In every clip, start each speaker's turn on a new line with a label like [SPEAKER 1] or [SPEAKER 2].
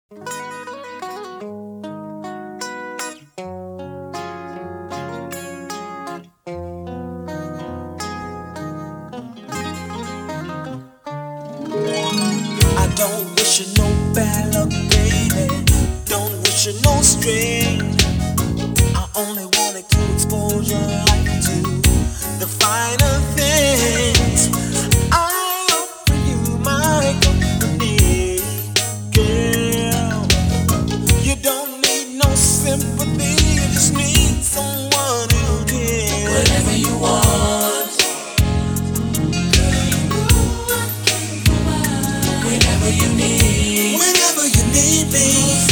[SPEAKER 1] I don't wish you no bad luck, baby. Don't wish you no strain. I only wanted to expose your life to the finer things. I offer you my company, girl. You don't need no sympathy, you just need someone who cares. Whatever you want. Whenever you need me.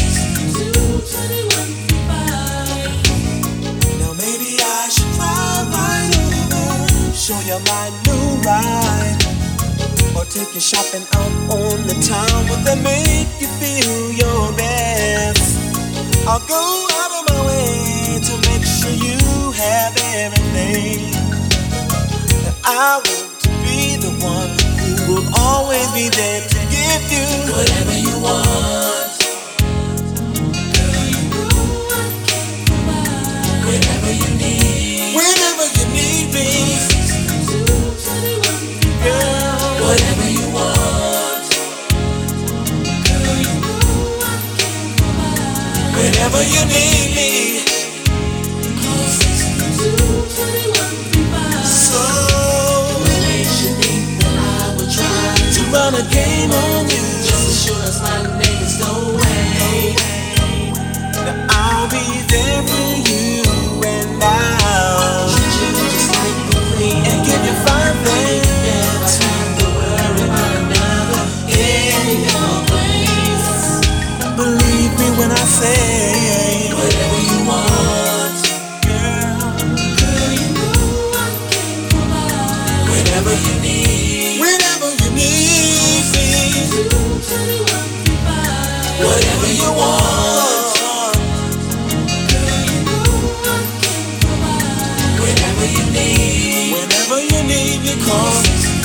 [SPEAKER 1] Now maybe I should drive right over, show you my new ride, or take you shopping out on the town. Would that make you feel your best? I'll go out of my way to make sure you have everything. And I want to be the one who will always be there to give you whatever you want. Whenever you need me, girl. Whatever you want. Whenever you need me. So to run a game on you, just to show us my name is no way. Now I'll be there for you, and I'll treat you just like the queen, and give you fine things. Never have to worry about another in your place. Believe me when I say whatever you want, girl. You know I can't provide. Whenever you need. Whenever you need me, whatever you want, whenever you need me, call.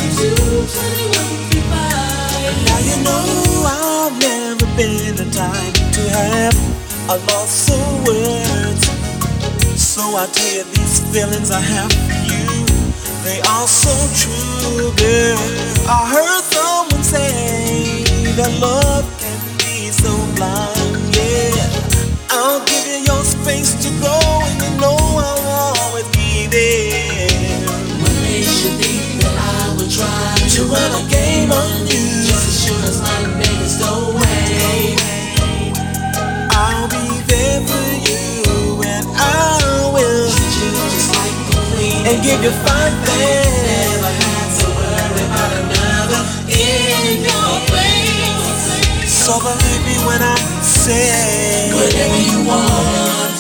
[SPEAKER 1] Now you know I've never been the type to have a loss of words, so I tell you these feelings I have for you. They are so true, girl. I heard someone say that love can be so blind, yeah. I'll give you your space to go, and you know I'll always be there. What makes you think that I would try to run a game on you? Just to show us my name is no way. I'll be there for you, and I will treat you just like the queen, and give you fine things. Never have to worry about another in your place. So believe me when I say whatever you want.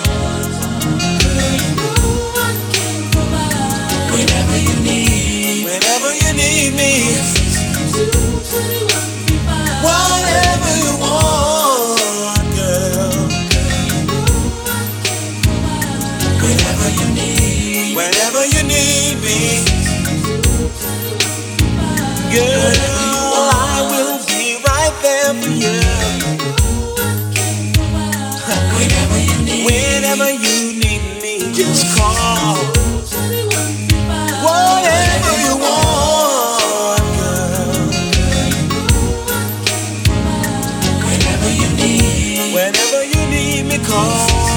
[SPEAKER 1] Whenever you need me. Whatever you want, girl. Whenever you need me, girl, I will be right there for you. Whenever you need me, just call. Whatever you want, girl. Whenever you need me, call.